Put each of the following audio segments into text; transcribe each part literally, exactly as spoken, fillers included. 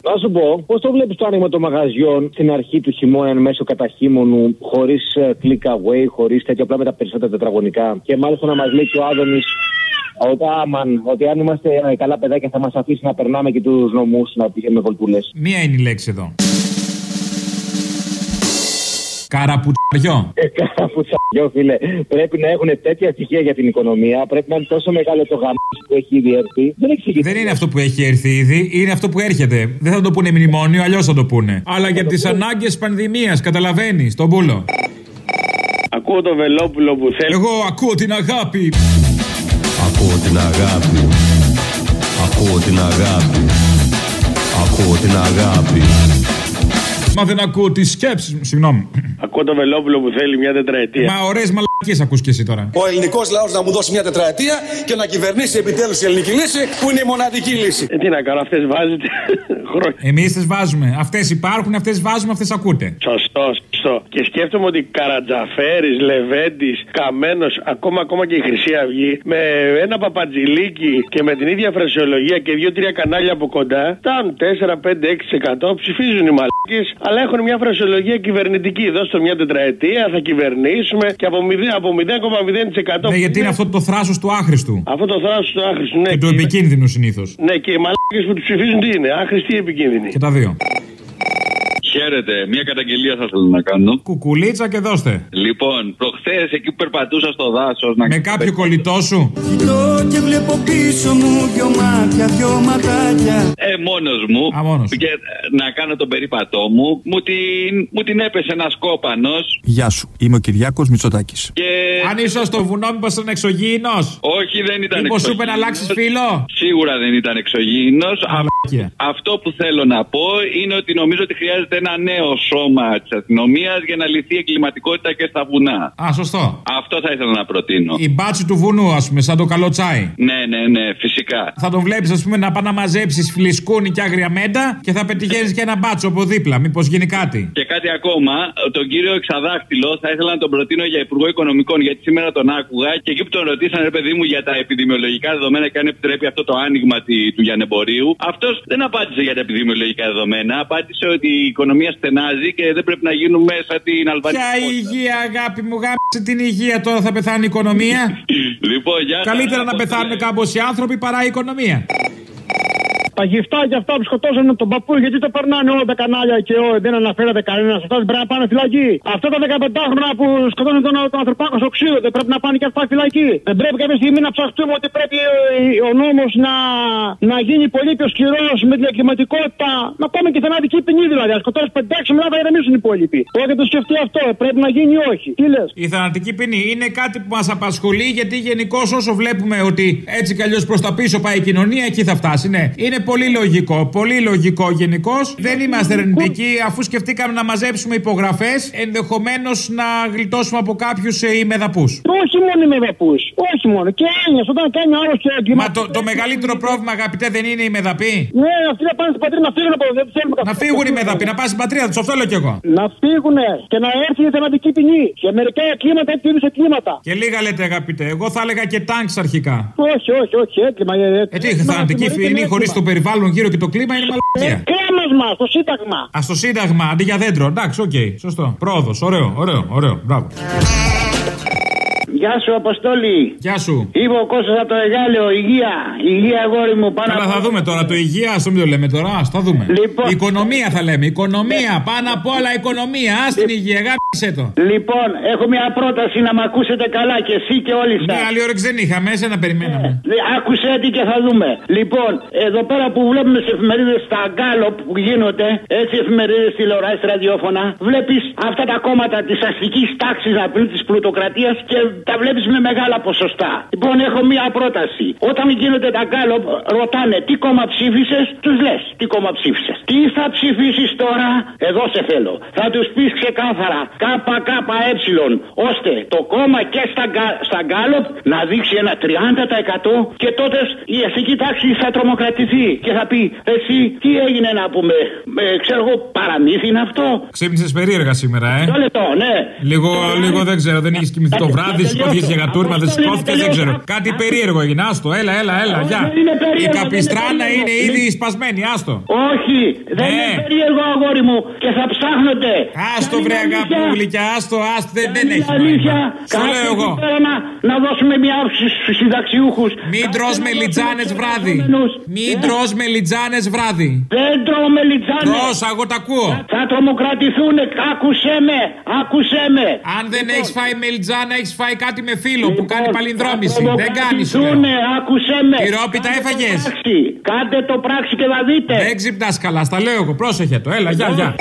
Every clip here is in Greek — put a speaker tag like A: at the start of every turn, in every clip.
A: Θα σου πω, πώς το βλέπεις το άνοιγμα των μαγαζιών στην αρχή του χειμώνα, μέσω καταχύμωνου, χωρίς click away, χωρίς τέτοια, απλά με τα περισσότερα τετραγωνικά. Και μάλιστα να μας λέει και ο Άδωνης ότι, άμαν, ότι αν είμαστε καλά παιδάκια θα μας αφήσει να περνάμε και τους νομούς να πηγαίνουμε βολτούλες.
B: Μία είναι η λέξη εδώ. Καραπουτσαριό.
A: Ε, καραπουτσαριό, φίλε. Πρέπει να έχουν τέτοια στοιχεία για την οικονομία. Πρέπει να είναι τόσο μεγάλο το γαμ που έχει ήδη έρθει. Δεν,
B: Δεν είναι αυτό που έχει έρθει ήδη, είναι αυτό που έρχεται. Δεν θα το πούνε μνημόνιο, αλλιώς θα το πούνε. Αλλά για τις ανάγκες πανδημίας, καταλαβαίνεις, τον πούλο.
C: Ακούω το Βελόπουλο που θέλει.
B: Εγώ ακούω την αγάπη.
D: Ακούω την αγάπη. Ακούω την αγάπη. Ακούω την αγάπη.
B: Μα δεν ακούω τις σκέψεις μου, συγγνώμη.
C: Ακούω το Βελόπουλο που θέλει μια τετραετία.
B: Μα ωραίες μαλακίες ακούς και εσύ τώρα.
E: Ο ελληνικός λαός να μου δώσει μια τετραετία και να κυβερνήσει επιτέλους η ελληνική λύση, που είναι η μοναδική λύση.
C: Ε, τι να κάνω, αυτές βάζετε χρόνια.
B: Εμείς τις βάζουμε. Αυτές υπάρχουν, αυτές βάζουμε, αυτές ακούτε.
C: Σωστό, σωστό. Και σκέφτομαι ότι Καρατζαφέρης, Λεβέντης, Καμένος, ακόμα, ακόμα και η Χρυσή Αυγή, με ένα παπατζηλίκι και με την ίδια φρασιολογία και δύο-τρία κανάλια από κοντά, φτάνουν τέσσερα, πέντε, έξι τοις εκατό, ψηφίζουν οι μαλακίες, αλλά έχουν μια φρασιολογία κυβερνητική. Δώστε μια τετραετία, θα κυβερνήσουμε και από μηδέν κόμμα μηδέν τοις εκατό.
B: Ναι, γιατί είναι αυτό το θράσος του άχρηστου.
C: Αυτό το θράσος του άχρηστου, ναι.
B: Και του επικίνδυνου συνήθως.
C: Ναι, και οι μαλακίες που τους ψηφίζουν τι είναι, άχρηστοι ή επικίνδυνοι.
B: Και τα δύο.
F: Χαίρετε, μια καταγγελία θα ήθελα να κάνω.
B: Κουκουλίτσα και δώστε.
F: Λοιπόν, προχθές εκεί που περπατούσα στο δάσος. Να...
B: Με κάποιο κολλητό σου.
G: Κοιτώ και βλέπω πίσω μου δυο μάτια, δυο ματάκια.
F: Ε, μόνος μου.
B: Α, μόνος.
F: Και να κάνω τον περίπατό μου. Μου την, μου την έπεσε ένας κόπανος.
H: Γεια σου, είμαι ο Κυριάκος Μητσοτάκης.
F: Και...
B: Αν ήσουν στο βουνό, μήπως ήταν εξωγήινος.
F: Όχι, δεν ήταν
B: μήπως
F: εξωγήινος.
B: σου είπε να αλλάξεις φίλο.
F: Σίγουρα δεν ήταν εξωγήινος. Αυτό που θέλω να πω είναι ότι νομίζω ότι χρειάζεται ένα νέο σώμα της αστυνομίας για να λυθεί η εγκληματικότητα και στα βουνά.
B: Α, σωστό.
F: Αυτό θα ήθελα να προτείνω.
B: Η μπάτσι του βουνού, ας πούμε, σαν το καλό τσάι.
F: Ναι, ναι, ναι, φυσικά.
B: Θα τον βλέπεις, ας πούμε, να πάει να μαζέψεις φλισκούνι και άγρια μέντα και θα πετυχαίνεις και ένα μπάτσο από δίπλα. Μήπως γίνει κάτι.
F: Και κάτι ακόμα, τον κύριο Εξαδάχτυλο θα ήθελα να τον προτείνω για Υπουργό Οικονομικών, γιατί σήμερα τον άκουγα και εκεί που τον ρωτήσανε, ρε παιδί μου, για τα επιδημιολογικά δεδομένα και αν επιτρέπει αυτό το άνοιγμα του λιανεμπορίου, αυτός δεν απάντησε για τα επιδημιολογικά δεδομένα. Απάντησε ότι η οικονομία στενάζει και δεν πρέπει να γίνουμε σαν την Αλβανία.
B: Ποια υγεία, αγάπη μου, γάμισε την υγεία, τώρα θα πεθάνει η οικονομία.
F: Λοιπόν, για
B: καλύτερα να πεθάνουν κάμποσοι άνθρωποι παρά η οικονομία.
I: Τα γυφτάκια αυτά που σκοτώσανε τον παππού, γιατί το περνάνε όλα τα κανάλια και ό, δεν αναφέρεται κανένα. Αυτά δεν πρέπει να πάνε φυλακή. Αυτά τα δεκαπεντάχρονα που σκοτώνουν τον, τον ανθρωπάκο στο ξύλο, δεν πρέπει να πάνε και αυτά φυλακή. Δεν πρέπει κάποια στιγμή να ψαχτούμε ότι πρέπει ο νόμος να, να γίνει πολύ πιο σκληρός με την εγκληματικότητα. Να πάμε και θανατική ποινή δηλαδή. Αν σκοτώσει πεντάξι μετά θα ηρεμήσουν οι υπόλοιποι. Όχι το σκεφτεί αυτό, πρέπει να γίνει όχι. Τι λες?
B: Η θανατική ποινή είναι κάτι που μας απασχολεί, γιατί γενικώς όσο βλέπουμε ότι έτσι κι αλλιώς προς τα πίσω πάει η κοινωνία, εκεί θα φτάσει. Ναι, είναι πολύ λογικό, πολύ λογικό γενικώς. Δεν είμαστε αρνητικοί, αφού σκεφτήκαμε να μαζέψουμε υπογραφές, ενδεχομένως να γλιτώσουμε από κάποιους ημεδαπούς.
I: Όχι μόνο ημεδαπούς, όχι μόνο. Και έννοιες, όταν κάνει άλλο και έγκλημα.
B: Μα το, το μεγαλύτερο πρόβλημα, αγαπητέ, δεν είναι οι μεδαποί.
I: Ναι, αυτοί να πάνε στην πατρίδα, να φύγουν από εδώ. Δεν θέλουμε
B: να φύγουν οι μεδαποί, να πάνε στην πατρίδα τους, αυτό λέω κι εγώ.
I: Να φύγουν και να έρθει η θανατική ποινή. Και μερικά κλίματα, έτσι είδους κλίματα.
B: Και λίγα λέτε, αγαπητέ, εγώ θα έλεγα και τάγκς αρχικά.
I: Όχι, όχι, όχι, έγκλημα.
B: Ε, τι, θανατική ποινή χωρίς το περιβάλλον γύρω και το κλίμα είναι μαλακία.
I: Ε, κρέμασμα στο Σύνταγμα.
B: Α, στο Σύνταγμα, αντί για δέντρο. Εντάξει, οκ, okay, σωστό. Πρόοδος, ωραίο, ωραίο, ωραίο. Μπράβο.
J: Γεια σου, Αποστόλη.
B: Γεια σου.
J: Είμαι ο Κώστας από το Εγάλεο. Υγεία. Υγεία, αγόρι μου. Πάνω
B: Καλά,
J: από...
B: θα δούμε τώρα το υγεία. Α το μην το λέμε τώρα. Α θα δούμε.
J: Λοιπόν...
B: Οικονομία θα λέμε. Οικονομία. Ναι. Πάνω απ' όλα οικονομία. Α την υγεία. Γάμισε το.
J: Λοιπόν, έχω μια πρόταση να μ' ακούσετε καλά και εσύ και όλοι σας.
B: Ναι, άλλη όρεξη δεν είχαμε. Εσένα περιμέναμε.
J: Ναι. Άκουσε τι και θα δούμε. Λοιπόν, εδώ πέρα που βλέπουμε σε εφημερίδες τα γκάλοπ που γίνονται, έτσι εφημερίδες, τηλεοράσεις, ραδιόφωνα, βλέπεις αυτά τα κόμματα της αστικής τάξης να πει της πλουτοκρατίας και τα βλέπεις με μεγάλα ποσοστά. Λοιπόν, έχω μία πρόταση. Όταν γίνονται τα γκάλοπ, ρωτάνε τι κόμμα ψήφισες, τους λες τι κόμμα ψήφισες. Τι θα ψηφίσεις τώρα, εδώ σε θέλω. Θα τους πεις ξεκάθαρα ΚΚΕ, ώστε το κόμμα και στα, στα γκάλοπ να δείξει ένα τριάντα τοις εκατό και τότε η αστική τάξη θα τρομοκρατηθεί και θα πει εσύ τι έγινε να πούμε. Ε, ξέρω εγώ, παραμύθι είναι αυτό.
B: Ξύπνησες περίεργα σήμερα, ε.
J: Το λεπτό, ναι.
B: Λίγο, λίγο δεν ξέρω, δεν είχες κοιμηθεί το βράδυ σου. σηκώθηκε για γατούρμα, δεν σηκώθηκε, δεν ξέρω. Κάτι περίεργο έγινε. Άστο, έλα, έλα, έλα, γεια. Η καπιστράνα είναι ήδη σπασμένη, άστο.
J: Όχι, δεν είναι περίεργο, αγόρι μου, και θα ψάχνετε.
B: Άστο, βρε αγαπούλικια, άστο, άστο, δεν έχει νόημα. Σου λέω εγώ.
J: Να δώσουμε μια άψη στους συνταξιούχους.
B: Μην τρως μελιτζάνες βράδυ. Μην τρως μελιτζάνες βράδυ.
J: Δεν τρώω μελιτζάνες.
B: Τρως, εγώ τα ακούω.
J: Θα τρομοκρατηθούνε, άκουσέ με, άκουσέ με.
B: Αν δεν έχεις φάει μελιτζάνα, έχεις φάει κάτι με φίλο που κάνει παλινδρόμηση. Δεν κάνεις.
J: Άκουσέ με.
B: Τυρόπιτα έφαγες.
J: Κάντε το πράξη και θα δείτε.
B: Δεν ξυπνάς καλά, στα λέω εγώ. Πρόσεχε το, έλα, γεια, γεια.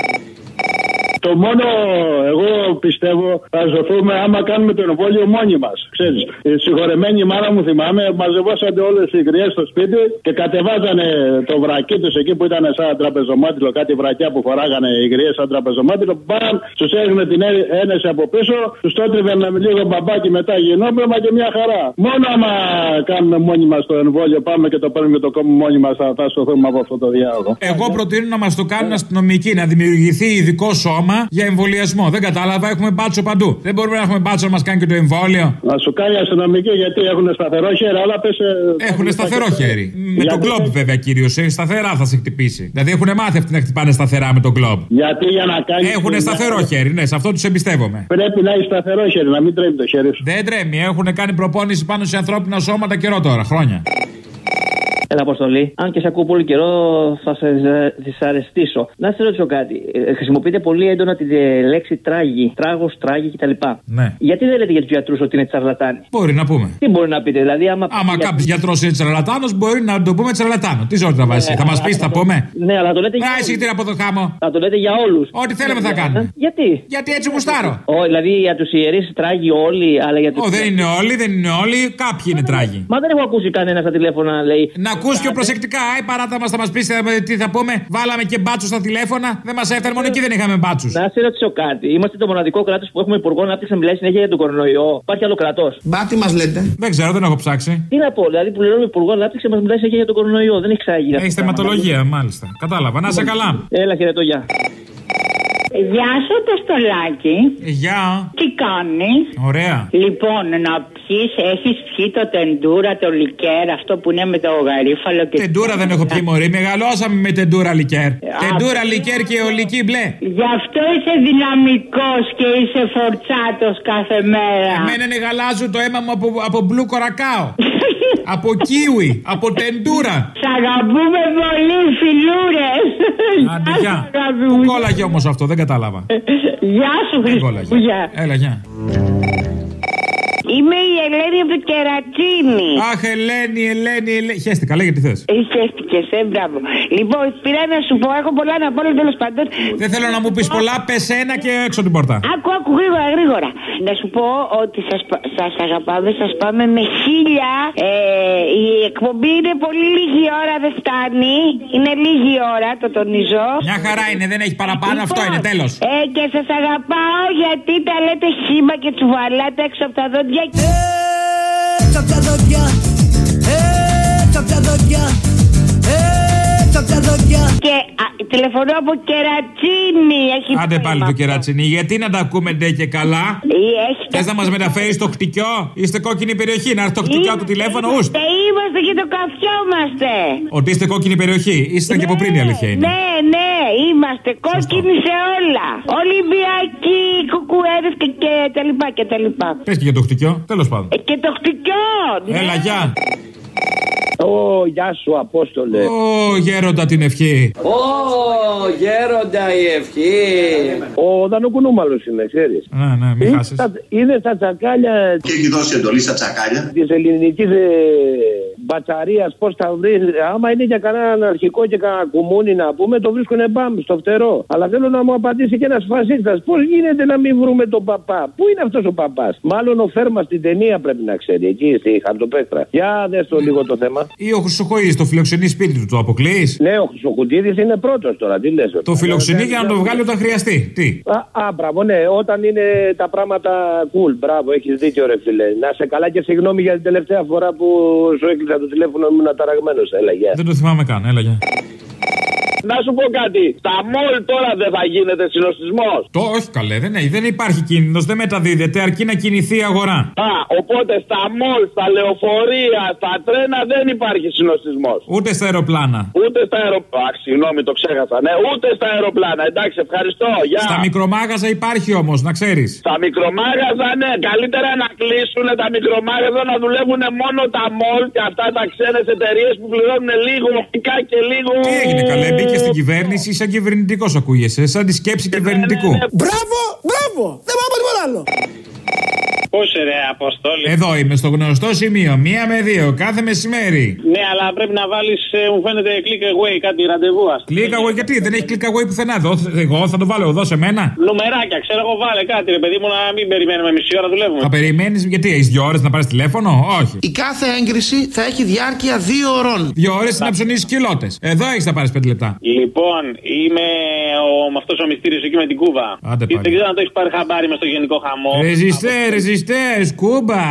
I: Το μόνο εγώ πιστεύω θα ζωθούμε άμα κάνουμε το εμβόλιο μόνοι μας. Ξέρεις, η συγχωρεμένη μάνα μου θυμάμαι, μαζευόσατε όλες οι γριές στο σπίτι και κατεβάζανε το βρακί τους εκεί που ήταν σαν τραπεζομάτιλο, κάτι βρακιά που φοράγανε οι γριές σαν τραπεζομάτιλο. Μπαμ, τους έριχνε την ένεση από πίσω, τους το έτριβε με λίγο μπαμπάκι μετά γινόπλευμα και μια χαρά. Μόνο άμα κάνουμε μόνοι μας το εμβόλιο, πάμε και το παίρνουμε και το κόμμα μόνοι μας, θα, θα σωθούμε από αυτό το διάλογο.
B: Εγώ προτείνω να μας το κάνουν αστυνομικοί, να δημιουργηθεί ειδικό σώμα για εμβολιασμό. Δεν κατάλαβα, έχουμε μπάτσο παντού. Δεν μπορούμε να έχουμε μπάτσο να μας κάνει και το εμβόλιο.
I: Να σου κάνει αστυνομική γιατί έχουν σταθερό χέρι, αλλά πες.
B: Έχουν σταθερό χέρι. Με τον κλόμπ βέβαια κυρίως. Σταθερά θα σε χτυπήσει. Δηλαδή έχουν μάθει αυτοί να χτυπάνε σταθερά με τον κλόμπ.
I: Γιατί για να κάνει.
B: Έχουν σταθερό χέρι, ναι, σε αυτό τους εμπιστεύομαι.
I: Πρέπει να έχει σταθερό χέρι, να μην τρέμει το χέρι σου.
B: Δεν τρέμει, έχουν κάνει προπόνηση πάνω σε ανθρώπινα σώματα καιρό τώρα, χρόνια.
K: Έλα, Αποστολή. Αν και σε ακούω πολύ καιρό, θα σε δυσαρεστήσω. Να σε ρωτήσω κάτι. Ε, χρησιμοποιείτε πολύ έντονα τη λέξη τράγη, τράγος, τράγη κτλ.
B: Ναι.
K: Γιατί δεν λέτε για τους γιατρούς ότι είναι τσαρλατάνοι?
B: Μπορεί να πούμε.
K: Τι μπορεί να πείτε, δηλαδή, άμα.
B: Άμα για... κάποιος γιατρός είναι τσαρλατάνος, μπορεί να το πούμε τσαρλατάνο. Τι ζόρι να βάζει, θα μας πεις, θα πούμε.
K: Ναι, αλλά το λέτε για.
B: Α, εισηγητήρα από το χάμο.
K: Θα το λέτε για όλους.
B: Ό,τι θέλουμε θα κάνουμε.
K: Γιατί?
B: Γιατί έτσι γουστάρω.
K: Ω, δηλαδή για τους ιερείς τράγοι όλοι, αλλά για τους.
B: Ω, δεν είναι όλοι, δεν είναι όλοι, κάποιοι είναι τράγοι.
K: Μα δεν έχω ακούσει κανένα στα τηλέφωνα να λέει.
B: Να ακούς πιο προσεκτικά. Άι παράτα μας, θα μας πεις τι θα πούμε. Βάλαμε και μπάτσους στα τηλέφωνα. Δεν μας έφτανε, μόνο εκεί δεν είχαμε μπάτσους.
K: Να σε ρωτήσω κάτι. Είμαστε το μοναδικό κράτος που έχουμε υπουργό ανάπτυξη να μιλάει συνέχεια για τον κορονοϊό. Υπάρχει άλλο κράτος?
B: Μπα, τι μας λέτε? Δεν ξέρω, δεν έχω ψάξει.
K: Τι να πω, δηλαδή που πληρώνουμε υπουργό ανάπτυξη μας μιλάει συνέχεια για τον κορονοϊό. Δεν έχει ξάγει.
B: Έχει θεματολογία, μάλιστα. Κατάλαβα. Να είσαι καλά.
K: Έλα, χαιρετώ, γεια.
L: Γεια σου, Αποστολάκη.
B: Γεια.
L: Τι κάνεις?
B: Ωραία.
L: Λοιπόν, να πιεις, έχεις πιει το τεντούρα, το λικέρ, αυτό που είναι με το γαρίφαλο και.
B: Τεντούρα δεν έχω πιει, μωρή. Μεγαλώσαμε με τεντούρα λικέρ. Α, τεντούρα λικέρ και ολική μπλε.
L: Γι' αυτό είσαι δυναμικός και είσαι φορτσάτος κάθε μέρα.
B: Εμένα είναι γαλάζου το αίμα μου από, από μπλου κορακάο. Από κίουι, από τεντούρα.
L: Σ' αγαπούμε πολύ, φιλούρες.
B: Άντε, γεια. Πού κόλλαγε όμως αυτό, δεν κατάλαβα.
L: Γεια σου, Χριστούγεννα.
B: Έλα, γεια.
L: Είμαι η Ελένη από το Κερατσίνι.
B: Αχ, Ελένη, Ελένη, Ελένη. Χαίστηκα, λέγε τι θες.
L: Ε, χαίστηκες, ε, μπράβο. Λοιπόν, πήρα να σου πω, έχω πολλά να πω, τέλος πάντων.
B: Δεν θέλω να μου πεις πολλά, πες ένα και έξω την πόρτα.
L: Άκου, άκου, γρήγορα, γρήγορα. Να σου πω ότι σας, σας αγαπάμε, σας πάμε με χίλια. Ε, η εκπομπή είναι πολύ λίγη ώρα, δεν φτάνει. Είναι λίγη ώρα, το τονίζω.
B: Μια χαρά είναι, δεν έχει παραπάνω, λοιπόν, αυτό είναι, τέλος.
L: Ε, και σας αγαπάω γιατί τα λέτε χύμα και τσουβαλάτε έξω από τα δόντια.
G: Έξω απ' τα δόντια, έξω απ' τα δόντια, έξω απ' τα δόντια.
L: Και α, τηλεφωνώ από Κερατσίνι. Έχει
B: άντε πάλι το Κερατσίνι, γιατί να τα ακούμε ντε και καλά. Θες να μας μεταφέρεις το χτυκιό? Είστε κόκκινη περιοχή, να έρθει το χτυκιό του τηλέφωνο, ουστ.
L: Είμαστε και το καφιόμαστε.
B: Ότι είστε κόκκινη περιοχή, ήσασταν ναι, και από πριν η αλήθεια είναι.
L: Ναι, ναι, είμαστε κόκκινοι σε όλα. Ολυμπιακοί, κουκουέδες και, και τα λοιπά και τα λοιπά.
B: Πες και για το χτυκιό, τέλος πάντων.
L: Ε, και το χτυκιό.
B: Έλα, ναι. Γεια.
M: Ω, γεια σου, Απόστολε.
B: Ω, γέροντα την ευχή.
M: Ω, γέροντα η ευχή. Ο Δανοκουνούμαλος είναι, ξέρεις.
B: Ναι, ναι, μην χάσεις.
M: Είδε στα τσακάλια.
N: Και έχει δώσει εντολή στα τσακάλια
M: της ελληνικής ε, μπατσαρίας, πώς θα βρει. Άμα είναι για κανέναν αρχικό και κανένα κουμούνι να πούμε, το βρίσκουνε μπαμ στο φτερό. Αλλά θέλω να μου απαντήσει και ένας φασίστας. Πώς γίνεται να μην βρούμε τον παπά? Πού είναι αυτός ο παπάς? Μάλλον ο Φέρμα στην ταινία πρέπει να ξέρει. Εκεί στη Χαρτοπέκτρα. Για δες το λίγο το θέμα.
B: Ή ο Χρυσοχοίδης το φιλοξενεί σπίτι του, το αποκλείεις?
M: Ναι, ο Χρυσοχοίδης είναι πρώτος τώρα, τι λες?
B: Το φιλοξενεί για να το βγάλει όταν χρειαστεί. Τι?
M: Α, α, μπράβο, ναι, όταν είναι τα πράγματα cool. Μπράβο, έχεις δίκιο, ρε φίλε. Να σε καλά και συγγνώμη για την τελευταία φορά που σου έκλεισα το τηλέφωνο, ήμουν αταραγμένος. Έλα, γεια.
B: Δεν το θυμάμαι καν, έλα, γεια.
O: Να σου πω κάτι. Στα μολ τώρα δεν θα γίνεται συνοστισμός.
B: Το όχι καλέ, δεν, δεν υπάρχει κίνδυνος, δεν μεταδίδεται, αρκεί να κινηθεί η αγορά.
O: Α, οπότε στα μολ, στα λεωφορεία, στα τρένα δεν υπάρχει συνοστισμός.
B: Ούτε στα αεροπλάνα.
O: Ούτε στα αεροπλάνα. Συγγνώμη, το ξέχασα. Ναι, ούτε στα αεροπλάνα. Εντάξει, ευχαριστώ. Γεια.
B: Στα μικρομάγαζα υπάρχει όμως, να ξέρεις.
O: Στα μικρομάγαζα, ναι. Καλύτερα να κλείσουν τα μικρομάγαζα, να δουλεύουν μόνο τα μολ και αυτά τα ξένες εταιρείες που πληρώνουν λίγο και λίγο.
B: Τι έγινε καλέ, μπήκε στην κυβέρνηση, σαν κυβερνητικός ακούγεσαι, σαν τη σκέψη ναι, κυβερνητικού. Ναι, ναι, ναι.
G: Μπράβο, μπράβο. Δεν πάω τίποτα άλλο.
P: Πώς ρε Αποστόλη.
B: Εδώ είμαι στο γνωστό σημείο, μία με δύο, κάθε μεσημέρι.
P: Ναι, αλλά πρέπει να βάλεις, μου φαίνεται, click away, κάτι ραντεβού.
B: Click away, γιατί δεν έχει click away πουθενά. Εδώ, εγώ θα το βάλω εδώ σε μένα.
P: Νουμεράκια, ξέρω εγώ, βάλε κάτι ρε παιδί μου, να μην περιμένουμε μισή ώρα, δουλεύουμε.
B: Θα περιμένεις, γιατί έχεις δύο ώρες να πάρεις τηλέφωνο, όχι.
Q: Η κάθε έγκριση θα έχει διάρκεια δύο ωρών.
B: Δύο ώρες να ψωνίσεις κοιλώτες. Εδώ έχεις να πάρεις πέντε λεπτά.
P: Λοιπόν, είμαι ο, με αυτός ο μυστήριος εκεί με την Κούβα.
B: Άντε πάλι.
P: Δεν ξέρω αν το έχεις πάρει χαμπάρι μες στο γενικό χαμό.
B: Ρεζιστέ, ρεζιστέ, Κούβα.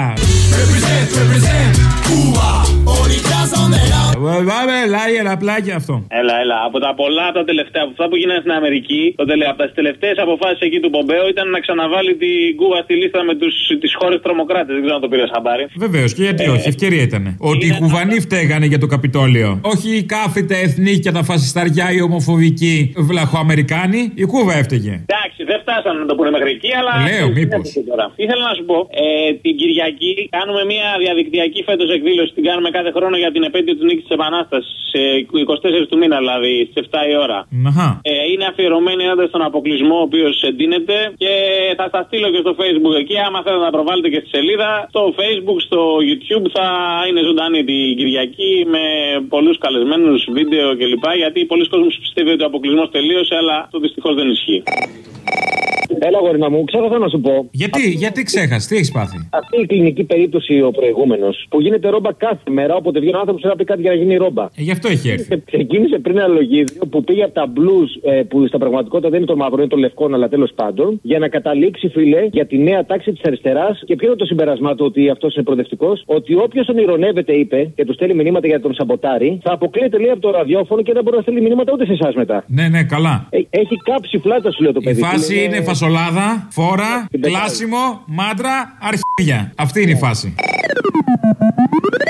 B: Πάμε, λάγε ένα πλάκι αυτό.
P: Έλα, έλα. Από τα πολλά από τα τελευταία, από αυτά που γίνανε στην Αμερική, το τελε, από τι τελευταίες αποφάσεις εκεί του Πομπέο ήταν να ξαναβάλει την Κούβα στη λίστα με τις χώρες τρομοκράτες. Δεν ξέρω αν το πήρες χαμπάρι.
B: Βεβαίως, και γιατί ε, όχι, ευκαιρία ήταν. Ότι οι Κουβανοί φταίγανε για το Καπιτόλιο. Όχι οι κάφρητα εθνοί και τα φασισταριά, οι ομοφοβικοί βλαχοαμερικάνοι. Η Κούβα έφταιγε.
P: Εντάξει, δεν φτάσανε να το πούνε μέχρι εκεί, αλλά.
B: Λέω, μήπως.
P: Ήθελα να σου πω, ε, την Κυριακή κάνουμε μια διαδικτυακή φέτος εκδήλωση. Την κάνουμε κάθε χρόνο για την επέτειο της νίκης της Επανάστασης. είκοσι τέσσερις του μήνα δηλαδή, στις επτά η ώρα. Ε, είναι αφιερωμένη έναντι στον αποκλεισμό, ο οποίος εντείνεται. Και θα σας στείλω και στο Facebook εκεί. Άμα θέλετε να προβάλλετε και στη σελίδα, στο Facebook, στο YouTube θα είναι ζωντανή την Κυριακή με πολλούς καλεσμένους, βίντεο κλπ. Γιατί πολλοί κόσμοι πιστεύει ότι ο αποκλεισμός τελείωσε, αλλά το δυστυχώς δεν ισχύει.
A: Έλα, γορίνα μου, ξέχασα να σου πω.
B: Γιατί, Α... γιατί ξέχασε, τι έχεις πάθει.
A: Αυτή η κλινική περίπτωση, ο προηγούμενος, που γίνεται ρόμπα κάθε μέρα, όποτε βγαίνει ο άνθρωπος να πει κάτι για να γίνει ρόμπα.
B: Ε, γι' αυτό έχει έρθει.
A: Ξεκίνησε πριν ένα λογίδιο που πήγε από τα blues, ε, που στα πραγματικότητα δεν είναι το μαύρο, είναι το λευκό, αλλά τέλος πάντων, για να καταλήξει, φίλε, για τη νέα τάξη της αριστεράς. Και ποιο είναι το συμπέρασμά του ότι αυτός είναι προοδευτικός, ότι όποιος τον ειρωνεύεται, είπε, και του στέλνει μηνύματα για τον σαμποτάρι, θα αποκλείεται λέει από το ραδιόφωνο και δεν μπορεί να στέλνει μηνύματα ούτε σε εσάς μετά.
B: Ναι, ναι, καλά.
A: Ε, έχει κάψει φλάτα, σου λέω το παιδί.
B: Η φάση είναι, είναι φασολάδα, φόρα, κλάσιμο, μάντρα, αρχίδια. Αυτή είναι η φάση.